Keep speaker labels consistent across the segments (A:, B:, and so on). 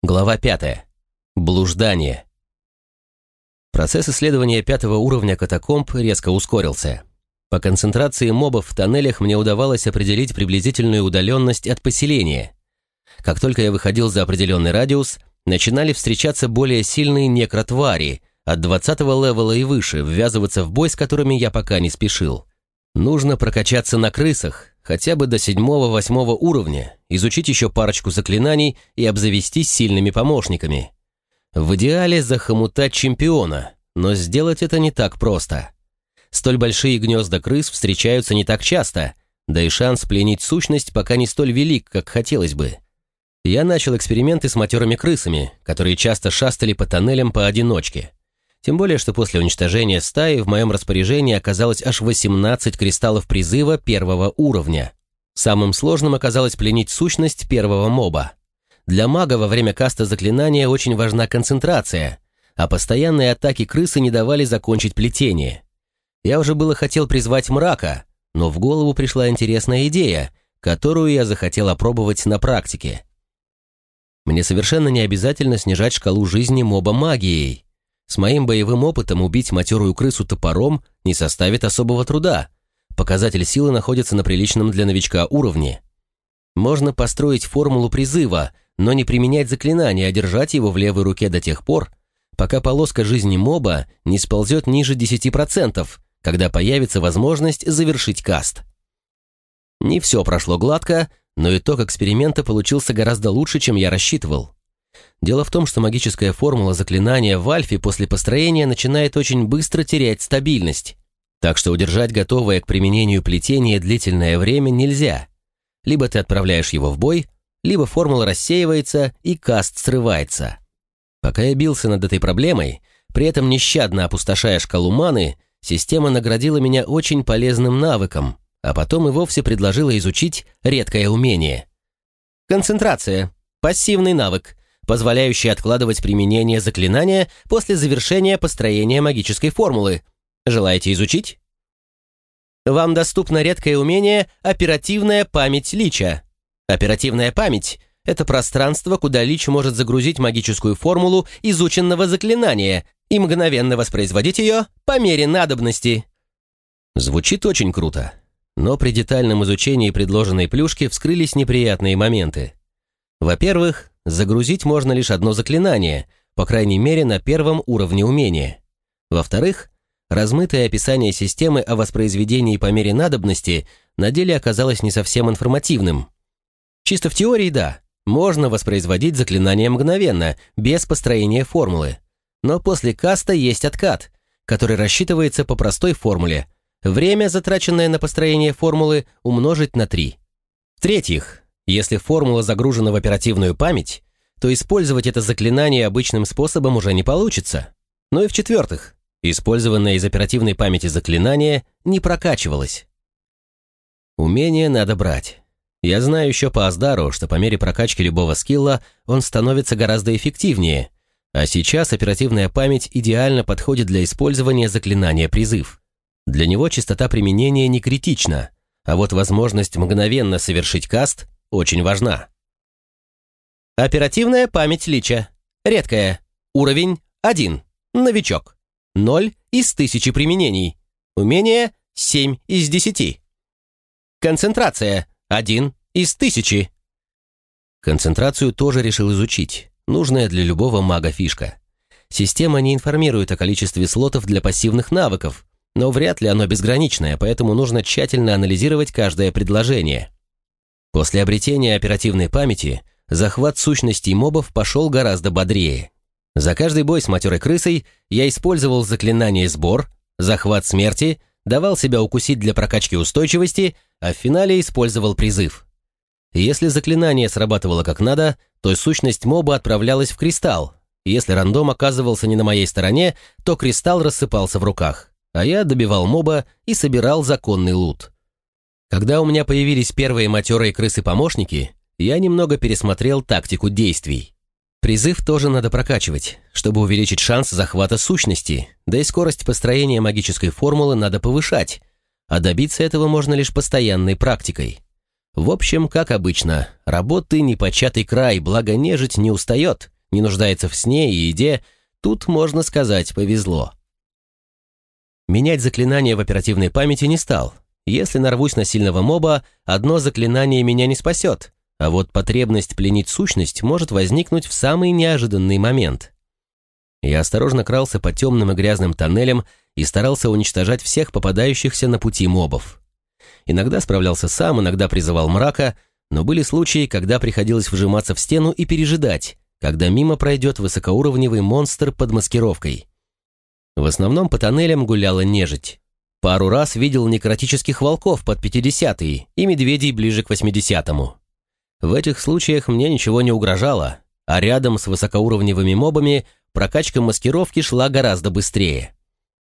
A: Глава 5. Блуждание. Процесс исследования 5-го уровня катакомб резко ускорился. По концентрации мобов в тоннелях мне удавалось определить приблизительную удаленность от поселения. Как только я выходил за определенный радиус, начинали встречаться более сильные некротвари, от 20-го левела и выше, ввязываться в бой с которыми я пока не спешил. Нужно прокачаться на крысах, хотя бы до 7-8 уровня, изучить еще парочку заклинаний и обзавестись сильными помощниками. В идеале захомутать чемпиона, но сделать это не так просто. Столь большие гнезда крыс встречаются не так часто, да и шанс пленить сущность пока не столь велик, как хотелось бы. Я начал эксперименты с матерыми крысами, которые часто шастали по тоннелям поодиночке. Тем более, что после уничтожения стаи в моем распоряжении оказалось аж 18 кристаллов призыва 1-го уровня. Самым сложным оказалось пленить сущность первого моба. Для мага во время каста заклинания очень важна концентрация, а постоянные атаки крысы не давали закончить плетение. Я уже было хотел призвать мрака, но в голову пришла интересная идея, которую я захотел опробовать на практике. Мне совершенно не обязательно снижать шкалу жизни моба магией. С моим боевым опытом убить матерую крысу топором не составит особого труда. Показатель силы находится на приличном для новичка уровне. Можно построить формулу призыва, но не применять заклинание, а держать его в левой руке до тех пор, пока полоска жизни моба не сползет ниже 10%, когда появится возможность завершить каст. Не все прошло гладко, но итог эксперимента получился гораздо лучше, чем я рассчитывал. Дело в том, что магическая формула заклинания в альфе после построения начинает очень быстро терять стабильность, так что удержать готовое к применению плетение длительное время нельзя. Либо ты отправляешь его в бой, либо формула рассеивается и каст срывается. Пока я бился над этой проблемой, при этом нещадно опустошая шкалу маны, система наградила меня очень полезным навыком, а потом и вовсе предложила изучить редкое умение. Концентрация. Пассивный навык, позволяющий откладывать применение заклинания после завершения построения магической формулы. Желаете изучить? Вам доступно редкое умение «Оперативная память лича». Оперативная память — это пространство, куда лич может загрузить магическую формулу изученного заклинания и мгновенно воспроизводить ее по мере надобности. Звучит очень круто, но при детальном изучении предложенной плюшки вскрылись неприятные моменты. Во-первых, загрузить можно лишь одно заклинание, по крайней мере на 1-м уровне умения. Во-вторых, размытое описание системы о воспроизведении по мере надобности на деле оказалось не совсем информативным. Чисто в теории, да, можно воспроизводить заклинание мгновенно, без построения формулы. Но после каста есть откат, который рассчитывается по простой формуле. Время, затраченное на построение формулы, умножить на 3. В-третьих, если формула загружена в оперативную память, то использовать это заклинание обычным способом уже не получится. Ну и в-четвертых, использованное из оперативной памяти заклинание не прокачивалось. Умение надо брать. Я знаю еще по Аздару, что по мере прокачки любого скилла он становится гораздо эффективнее, а сейчас оперативная память идеально подходит для использования заклинания «Призыв». Для него частота применения не критична, а вот возможность мгновенно совершить каст очень важна. Оперативная память лича. Редкая. Уровень 1. Новичок. 0 из 1000 применений. Умение 7 из 10. Концентрация 1 из 1000. Концентрацию тоже решил изучить. Нужная для любого мага фишка. Система не информирует о количестве слотов для пассивных навыков, но вряд ли оно безграничное, поэтому нужно тщательно анализировать каждое предложение. После обретения оперативной памяти захват сущностей мобов пошел гораздо бодрее. За каждый бой с матерой крысой я использовал заклинание «Сбор», захват смерти, давал себя укусить для прокачки устойчивости, а в финале использовал призыв. Если заклинание срабатывало как надо, то сущность моба отправлялась в кристалл. Если рандом оказывался не на моей стороне, то кристалл рассыпался в руках, а я добивал моба и собирал законный лут. Когда у меня появились первые матерые крысы-помощники, я немного пересмотрел тактику действий. Призыв тоже надо прокачивать, чтобы увеличить шанс захвата сущности, да и скорость построения магической формулы надо повышать, а добиться этого можно лишь постоянной практикой. В общем, как обычно, работы непочатый край, благо нежить не устает, не нуждается в сне и еде, тут, можно сказать, повезло. Менять заклинание в оперативной памяти не стал. Если нарвусь на сильного моба, одно заклинание меня не спасет, а вот потребность пленить сущность может возникнуть в самый неожиданный момент. Я осторожно крался по темным и грязным тоннелям и старался уничтожать всех попадающихся на пути мобов. Иногда справлялся сам, иногда призывал мрака, но были случаи, когда приходилось вжиматься в стену и пережидать, когда мимо пройдет высокоуровневый монстр под маскировкой. В основном по тоннелям гуляла нежить. Пару раз видел некротических волков под 50-й и медведей ближе к 80-му. В этих случаях мне ничего не угрожало, а рядом с высокоуровневыми мобами прокачка маскировки шла гораздо быстрее.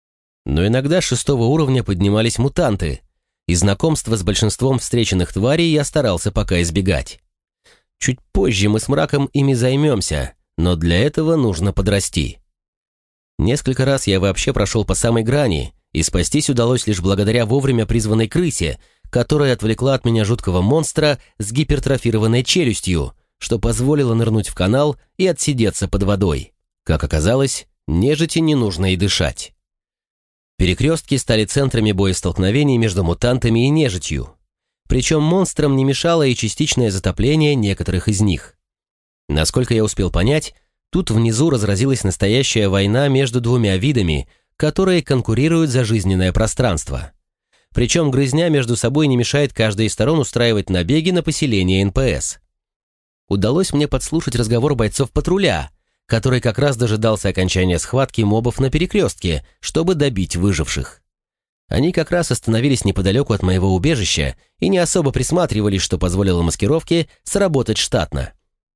A: Но иногда с 6-го уровня поднимались мутанты, и знакомство с большинством встреченных тварей я старался пока избегать. Чуть позже мы с мраком ими займемся, но для этого нужно подрасти. Несколько раз я вообще прошел по самой грани, и спастись удалось лишь благодаря вовремя призванной крысе, которая отвлекла от меня жуткого монстра с гипертрофированной челюстью, что позволило нырнуть в канал и отсидеться под водой. Как оказалось, нежити не нужно и дышать. Перекрестки стали центрами боестолкновений между мутантами и нежитью. Причем монстрам не мешало и частичное затопление некоторых из них. Насколько я успел понять, тут внизу разразилась настоящая война между двумя видами, которые конкурируют за жизненное пространство. Причем грызня между собой не мешает каждой из сторон устраивать набеги на поселение НПС. Удалось мне подслушать разговор бойцов патруля, который как раз дожидался окончания схватки мобов на перекрестке, чтобы добить выживших. Они как раз остановились неподалеку от моего убежища и не особо присматривались, что позволило маскировке сработать штатно.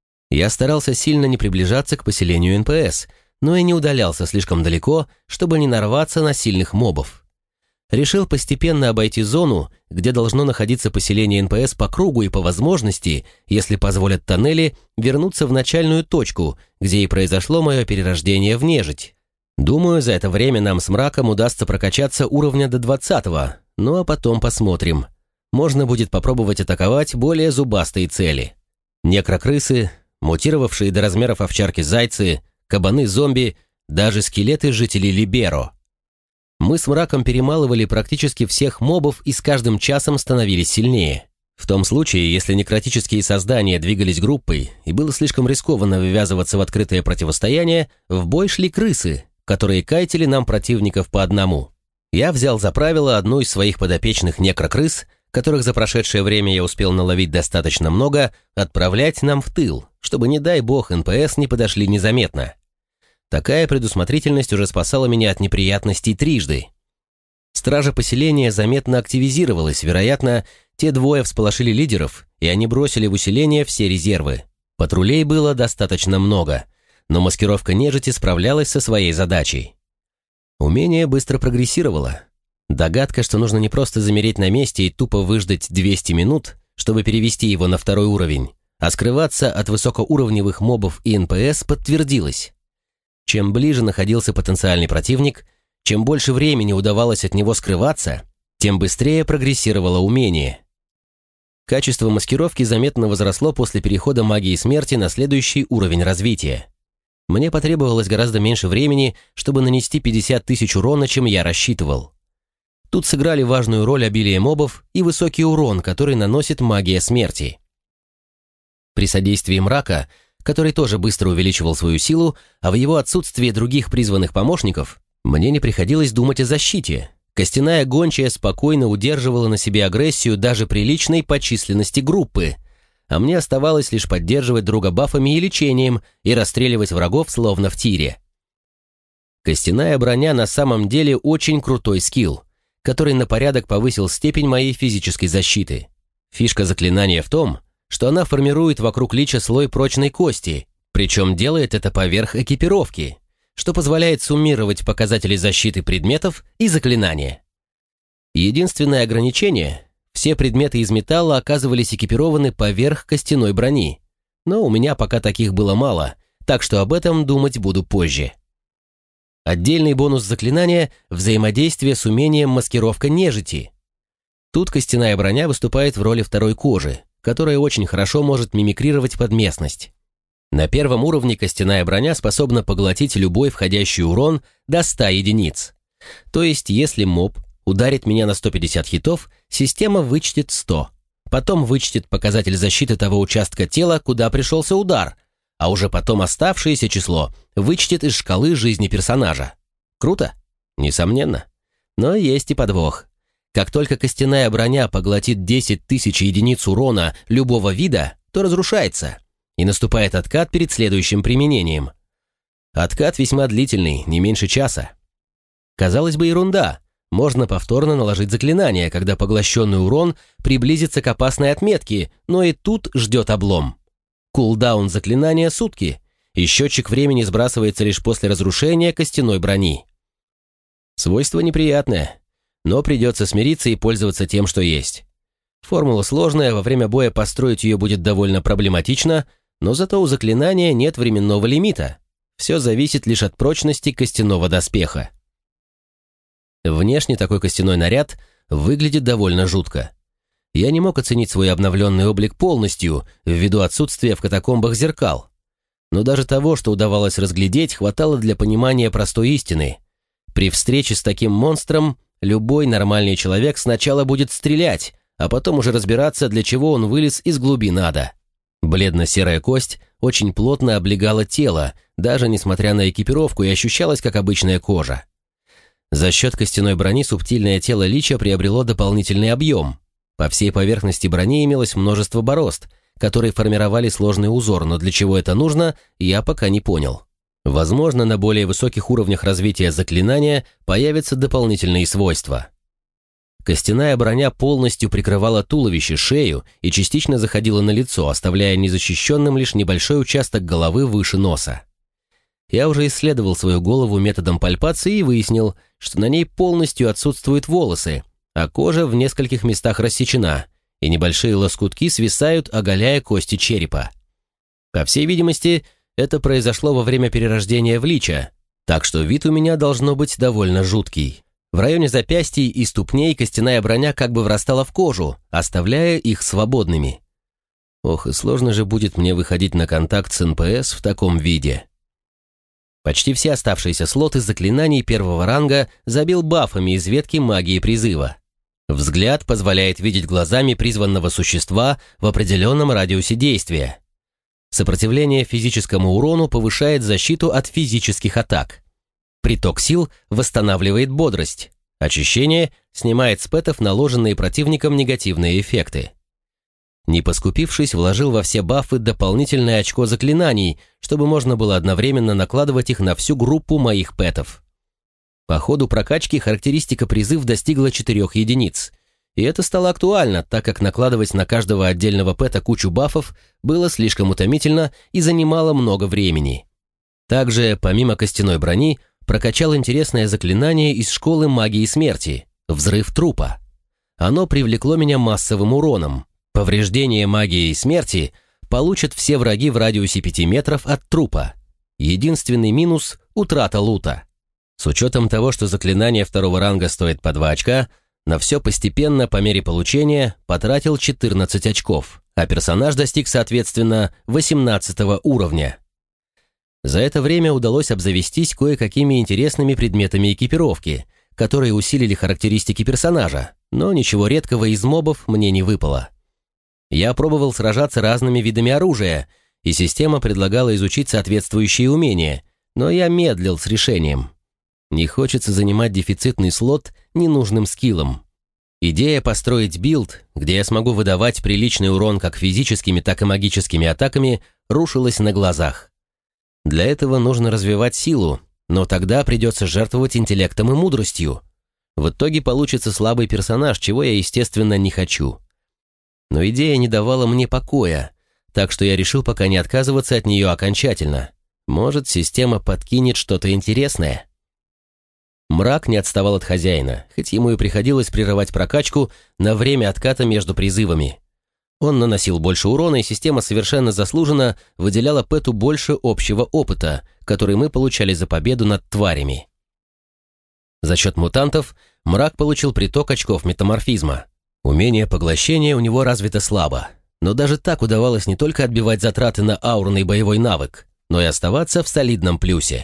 A: Я старался сильно не приближаться к поселению НПС, но и не удалялся слишком далеко, чтобы не нарваться на сильных мобов. Решил постепенно обойти зону, где должно находиться поселение НПС по кругу и по возможности, если позволят тоннели, вернуться в начальную точку, где и произошло мое перерождение в нежить. Думаю, за это время нам с мраком удастся прокачаться уровня до 20-го, ну а потом посмотрим. Можно будет попробовать атаковать более зубастые цели. Некрокрысы, мутировавшие до размеров овчарки зайцы, кабаны-зомби, даже скелеты жителей Либеро. Мы с мраком перемалывали практически всех мобов и с каждым часом становились сильнее. В том случае, если некротические создания двигались группой и было слишком рискованно ввязываться в открытое противостояние, в бой шли крысы, которые кайтили нам противников по одному. Я взял за правило одну из своих подопечных некрокрыс, которых за прошедшее время я успел наловить достаточно много, отправлять нам в тыл, чтобы, не дай бог, НПС не подошли незаметно. Такая предусмотрительность уже спасала меня от неприятностей трижды. Стража поселения заметно активизировалась, вероятно, те двое всполошили лидеров, и они бросили в усиление все резервы. Патрулей было достаточно много, но маскировка нежити справлялась со своей задачей. Умение быстро прогрессировало. Догадка, что нужно не просто замереть на месте и тупо выждать 200 минут, чтобы перевести его на 2-й уровень, а скрываться от высокоуровневых мобов и НПС, подтвердилась. Чем ближе находился потенциальный противник, чем больше времени удавалось от него скрываться, тем быстрее прогрессировало умение. Качество маскировки заметно возросло после перехода магии смерти на следующий уровень развития. Мне потребовалось гораздо меньше времени, чтобы нанести 50 тысяч урона, чем я рассчитывал. Тут сыграли важную роль обилие мобов и высокий урон, который наносит магия смерти. При содействии мрака, который тоже быстро увеличивал свою силу, а в его отсутствии других призванных помощников, мне не приходилось думать о защите. Костяная гончая спокойно удерживала на себе агрессию даже приличной по численности группы, а мне оставалось лишь поддерживать друга бафами и лечением и расстреливать врагов словно в тире. Костяная броня на самом деле очень крутой скилл, который на порядок повысил степень моей физической защиты. Фишка заклинания в том, что она формирует вокруг лича слой прочной кости, причем делает это поверх экипировки, что позволяет суммировать показатели защиты предметов и заклинания. Единственное ограничение – все предметы из металла оказывались экипированы поверх костяной брони, но у меня пока таких было мало, так что об этом думать буду позже. Отдельный бонус заклинания – взаимодействие с умением маскировка нежити. Тут костяная броня выступает в роли второй кожи, которая очень хорошо может мимикрировать под местность. На первом уровне костяная броня способна поглотить любой входящий урон до 100 единиц. То есть, если моб ударит меня на 150 хитов, система вычтет 100. Потом вычтет показатель защиты того участка тела, куда пришелся удар, а уже потом оставшееся число вычтет из шкалы жизни персонажа. Круто? Несомненно. Но есть и подвох. Как только костяная броня поглотит 10 тысяч единиц урона любого вида, то разрушается, и наступает откат перед следующим применением. Откат весьма длительный, не меньше часа. Казалось бы, ерунда. Можно повторно наложить заклинание, когда поглощенный урон приблизится к опасной отметке, но и тут ждет облом. Кулдаун заклинания сутки, и счетчик времени сбрасывается лишь после разрушения костяной брони. Свойство неприятное, но придется смириться и пользоваться тем, что есть. Формула сложная, во время боя построить ее будет довольно проблематично, но зато у заклинания нет временного лимита. Все зависит лишь от прочности костяного доспеха. Внешне такой костяной наряд выглядит довольно жутко. Я не мог оценить свой обновленный облик полностью, ввиду отсутствия в катакомбах зеркал. Но даже того, что удавалось разглядеть, хватало для понимания простой истины. При встрече с таким монстром любой нормальный человек сначала будет стрелять, а потом уже разбираться, для чего он вылез из глубин ада. Бледно-серая кость очень плотно облегала тело, даже несмотря на экипировку, и ощущалась как обычная кожа. За счет костяной брони субтильное тело лича приобрело дополнительный объем. По всей поверхности брони имелось множество борозд, которые формировали сложный узор, но для чего это нужно, я пока не понял. Возможно, на более высоких уровнях развития заклинания появятся дополнительные свойства. Костяная броня полностью прикрывала туловище, шею и частично заходила на лицо, оставляя незащищенным лишь небольшой участок головы выше носа. Я уже исследовал свою голову методом пальпации и выяснил, что на ней полностью отсутствуют волосы, а кожа в нескольких местах рассечена, и небольшие лоскутки свисают, оголяя кости черепа. По всей видимости, это произошло во время перерождения в лича, так что вид у меня должно быть довольно жуткий. В районе запястий и ступней костяная броня как бы врастала в кожу, оставляя их свободными. Ох, и сложно же будет мне выходить на контакт с НПС в таком виде. Почти все оставшиеся слоты заклинаний первого ранга забил бафами из ветки магии призыва. Взгляд позволяет видеть глазами призванного существа в определенном радиусе действия. Сопротивление физическому урону повышает защиту от физических атак. Приток сил восстанавливает бодрость. Очищение снимает с пэтов наложенные противником негативные эффекты. Не поскупившись, вложил во все бафы дополнительное очко заклинаний, чтобы можно было одновременно накладывать их на всю группу моих пэтов. По ходу прокачки характеристика призыв достигла 4 единиц. И это стало актуально, так как накладывать на каждого отдельного пэта кучу бафов было слишком утомительно и занимало много времени. Также, помимо костяной брони, прокачал интересное заклинание из школы магии смерти – «Взрыв трупа». Оно привлекло меня массовым уроном. Повреждение магией смерти получат все враги в радиусе 5 метров от трупа. Единственный минус – утрата лута. С учетом того, что заклинание второго ранга стоит по 2 очка, на все постепенно по мере получения потратил 14 очков, а персонаж достиг, соответственно, 18 уровня. За это время удалось обзавестись кое-какими интересными предметами экипировки, которые усилили характеристики персонажа, но ничего редкого из мобов мне не выпало. Я пробовал сражаться разными видами оружия, и система предлагала изучить соответствующие умения, но я медлил с решением. Не хочется занимать дефицитный слот ненужным скиллом. Идея построить билд, где я смогу выдавать приличный урон как физическими, так и магическими атаками, рушилась на глазах. Для этого нужно развивать силу, но тогда придется жертвовать интеллектом и мудростью. В итоге получится слабый персонаж, чего я, естественно, не хочу. Но идея не давала мне покоя, так что я решил пока не отказываться от нее окончательно. Может, система подкинет что-то интересное. Мрак не отставал от хозяина, хоть ему и приходилось прерывать прокачку на время отката между призывами. Он наносил больше урона, и система совершенно заслуженно выделяла Пэту больше общего опыта, который мы получали за победу над тварями. За счет мутантов Мрак получил приток очков метаморфизма. Умение поглощения у него развито слабо. но даже так удавалось не только отбивать затраты на аурный боевой навык, но и оставаться в солидном плюсе.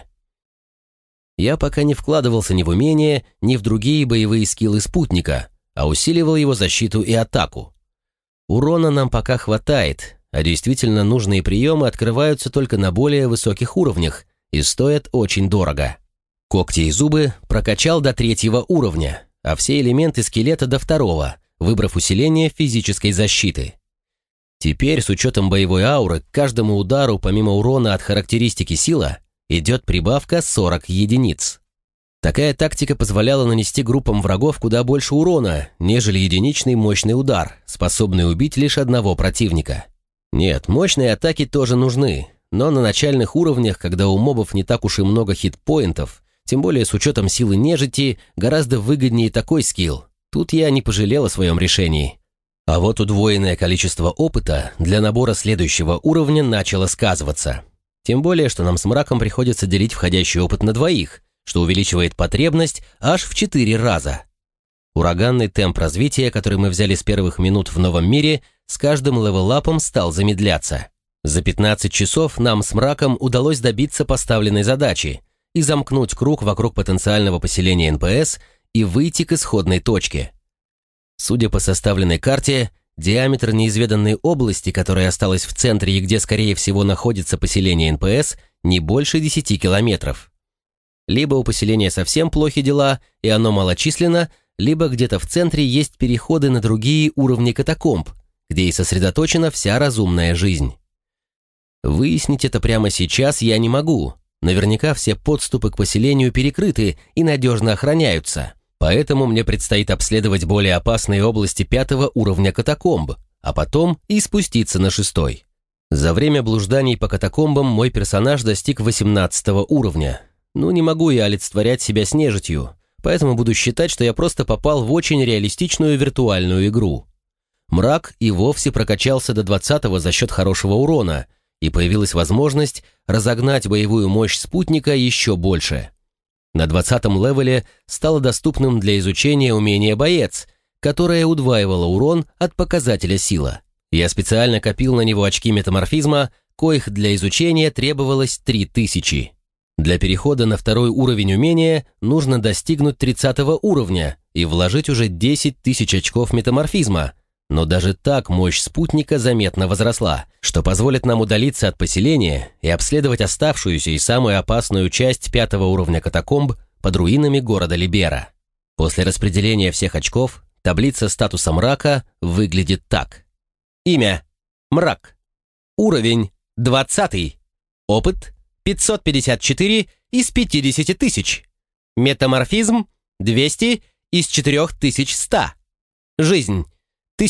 A: Я пока не вкладывался ни в умения, ни в другие боевые скиллы спутника, а усиливал его защиту и атаку. Урона нам пока хватает, а действительно нужные приемы открываются только на более высоких уровнях и стоят очень дорого. Когти и зубы прокачал до 3-го уровня, а все элементы скелета до 2-го, выбрав усиление физической защиты. Теперь, с учетом боевой ауры, к каждому удару, помимо урона от характеристики сила, идет прибавка 40 единиц. Такая тактика позволяла нанести группам врагов куда больше урона, нежели единичный мощный удар, способный убить лишь одного противника. Нет, мощные атаки тоже нужны, но на начальных уровнях, когда у мобов не так уж и много хитпоинтов, тем более с учетом силы нежити, гораздо выгоднее такой скилл. Тут я не пожалел о своем решении. А вот удвоенное количество опыта для набора следующего уровня начало сказываться. Тем более, что нам с мраком приходится делить входящий опыт на 2, что увеличивает потребность аж в 4 раза. Ураганный темп развития, который мы взяли с первых минут в новом мире, с каждым левелапом стал замедляться. За 15 часов нам с мраком удалось добиться поставленной задачи и замкнуть круг вокруг потенциального поселения НПС и выйти к исходной точке. Судя по составленной карте, диаметр неизведанной области, которая осталась в центре и где, скорее всего, находится поселение НПС, не больше 10 километров. Либо у поселения совсем плохи дела, и оно малочисленно, либо где-то в центре есть переходы на другие уровни катакомб, где и сосредоточена вся разумная жизнь. Выяснить это прямо сейчас я не могу. Наверняка все подступы к поселению перекрыты и надежно охраняются. Поэтому мне предстоит обследовать более опасные области 5-го уровня катакомб, а потом и спуститься на 6-й. За время блужданий по катакомбам мой персонаж достиг 18-го уровня. Ну, не могу я олицетворять себя с нежитью, поэтому буду считать, что я просто попал в очень реалистичную виртуальную игру. Мрак и вовсе прокачался до 20-го за счет хорошего урона, и появилась возможность разогнать боевую мощь спутника еще больше. На 20-м левеле стало доступным для изучения умение «Боец», которое удваивало урон от показателя «Сила». Я специально копил на него очки метаморфизма, коих для изучения требовалось 3000. Для перехода на 2-й уровень умения нужно достигнуть 30-го уровня и вложить уже 10 000 очков метаморфизма, но даже так мощь спутника заметно возросла, что позволит нам удалиться от поселения и обследовать оставшуюся и самую опасную часть 5-го уровня катакомб под руинами города Либера. После распределения всех очков таблица статуса мрака выглядит так. Имя – Мрак. Уровень – 20. Опыт – 554 из 50 000. Метаморфизм – 200 из 4100. Жизнь –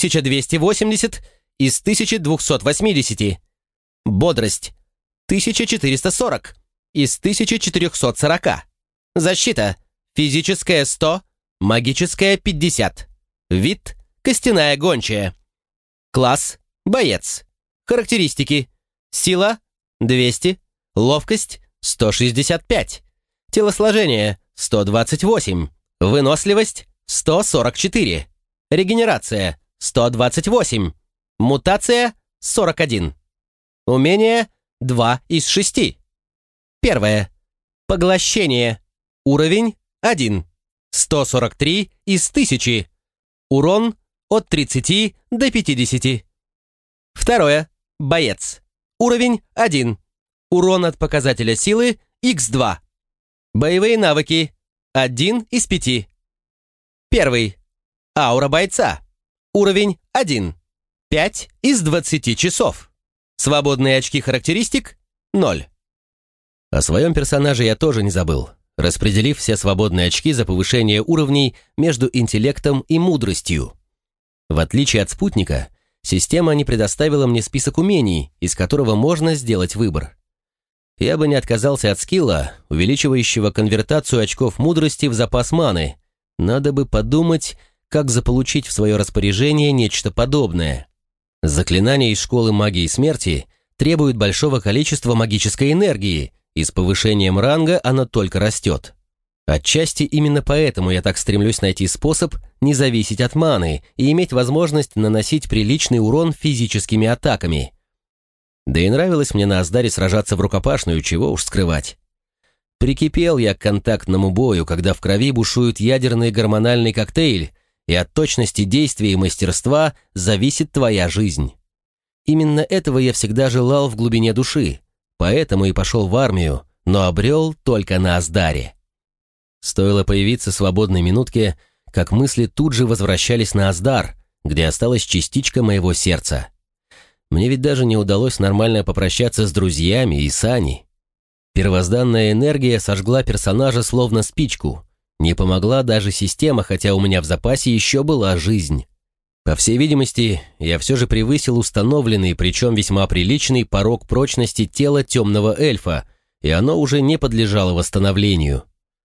A: 1280 из 1280. Бодрость – 1440 из 1440. Защита – физическая 100, магическая 50. Вид – костяная гончая. Класс – боец. Характеристики – сила – 200, ловкость – 165, телосложение – 128, выносливость – 144, регенерация – 128. Мутация – 41. Умение – 2 из 6. Первое. Поглощение. Уровень – 1. 143 из 1000. Урон – от 30 до 50. Второе. Боец. Уровень – 1. Урон от показателя силы – х2. Боевые навыки – 1 из 5. Первый. Аура бойца. Уровень 1. 5 из 20 часов. Свободные очки характеристик – 0. О своем персонаже я тоже не забыл, распределив все свободные очки за повышение уровней между интеллектом и мудростью. В отличие от спутника, система не предоставила мне список умений, из которого можно сделать выбор. Я бы не отказался от скилла, увеличивающего конвертацию очков мудрости в запас маны. Надо бы подумать, как заполучить в свое распоряжение нечто подобное. Заклинания из школы магии смерти требуют большого количества магической энергии, и с повышением ранга она только растет. Отчасти именно поэтому я так стремлюсь найти способ не зависеть от маны и иметь возможность наносить приличный урон физическими атаками. Да и нравилось мне на Аздаре сражаться в рукопашную, чего уж скрывать. Прикипел я к контактному бою, когда в крови бушует ядерный гормональный коктейль, и от точности действия и мастерства зависит твоя жизнь. Именно этого я всегда желал в глубине души, поэтому и пошел в армию, но обрел только на Аздаре. Стоило появиться свободной минутке, как мысли тут же возвращались на Аздар, где осталась частичка моего сердца. Мне ведь даже не удалось нормально попрощаться с друзьями и с Аней. Первозданная энергия сожгла персонажа словно спичку. Не помогла даже система, хотя у меня в запасе еще была жизнь. По всей видимости, я все же превысил установленный, причем весьма приличный порог прочности тела темного эльфа, и оно уже не подлежало восстановлению.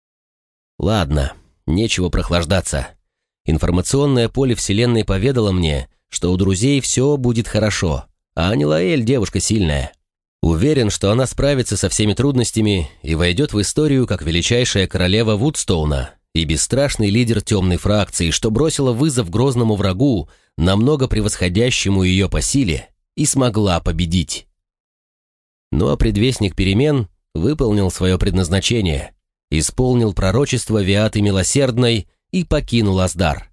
A: Ладно, нечего прохлаждаться. Информационное поле Вселенной поведало мне, что у друзей все будет хорошо, а Анилаэль девушка сильная. Уверен, что она справится со всеми трудностями и войдет в историю как величайшая королева Вудстоуна и бесстрашный лидер темной фракции, что бросила вызов грозному врагу, намного превосходящему ее по силе, и смогла победить. Ну а предвестник перемен выполнил свое предназначение, исполнил пророчество Виаты Милосердной и покинул Аздар.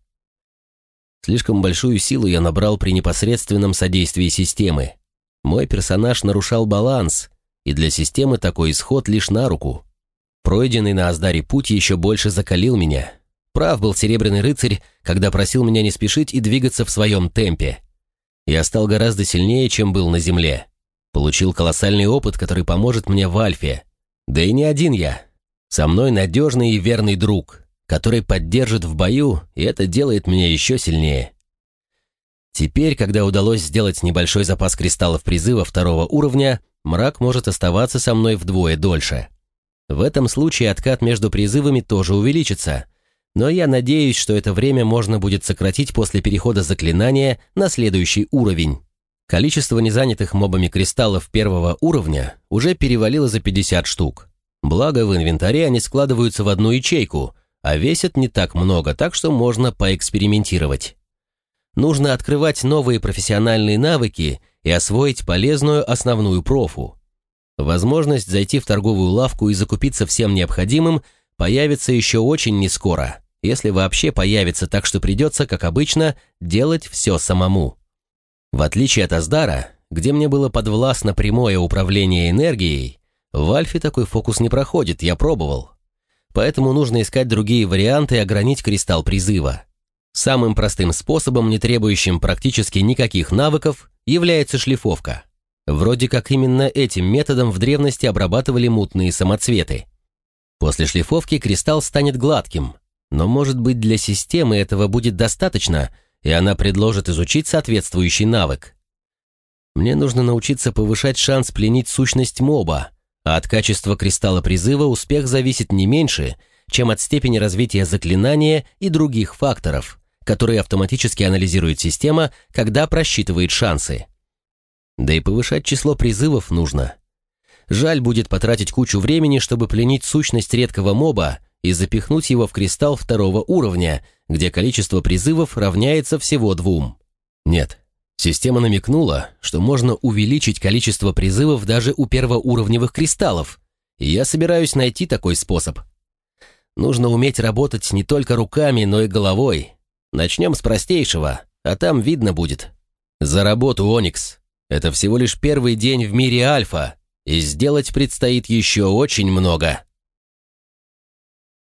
A: Слишком большую силу я набрал при непосредственном содействии системы. Мой персонаж нарушал баланс, и для системы такой исход лишь на руку. Пройденный на Аздаре путь еще больше закалил меня. Прав был Серебряный рыцарь, когда просил меня не спешить и двигаться в своем темпе. Я стал гораздо сильнее, чем был на земле. Получил колоссальный опыт, который поможет мне в Альфе. Да и не один я. Со мной надежный и верный друг, который поддержит в бою, и это делает меня еще сильнее. Теперь, когда удалось сделать небольшой запас кристаллов призыва 2-го уровня, мрак может оставаться со мной вдвое дольше. В этом случае откат между призывами тоже увеличится, но я надеюсь, что это время можно будет сократить после перехода заклинания на следующий уровень. Количество незанятых мобами кристаллов 1-го уровня уже перевалило за 50 штук. Благо в инвентаре они складываются в одну ячейку, а весят не так много, так что можно поэкспериментировать. Нужно открывать новые профессиональные навыки и освоить полезную основную профу. Возможность зайти в торговую лавку и закупиться всем необходимым появится еще очень нескоро, если вообще появится, так что придется, как обычно, делать все самому. В отличие от Аздара, где мне было подвластно прямое управление энергией, в Альфе такой фокус не проходит, я пробовал. Поэтому нужно искать другие варианты и огранить кристалл призыва. Самым простым способом, не требующим практически никаких навыков, является шлифовка. Вроде как именно этим методом в древности обрабатывали мутные самоцветы. После шлифовки кристалл станет гладким, но, может быть, для системы этого будет достаточно, и она предложит изучить соответствующий навык. Мне нужно научиться повышать шанс пленить сущность моба, а от качества кристалла призыва успех зависит не меньше, чем от степени развития заклинания и других факторов, которые автоматически анализирует система, когда просчитывает шансы. Да и повышать число призывов нужно. Жаль будет потратить кучу времени, чтобы пленить сущность редкого моба и запихнуть его в кристалл 2-го уровня, где количество призывов равняется всего 2. Нет, система намекнула, что можно увеличить количество призывов даже у первоуровневых кристаллов, и я собираюсь найти такой способ. Нужно уметь работать не только руками, но и головой. Начнем с простейшего, а там видно будет. За работу, Оникс. Это всего лишь первый день в мире Альфа, и сделать предстоит еще очень много.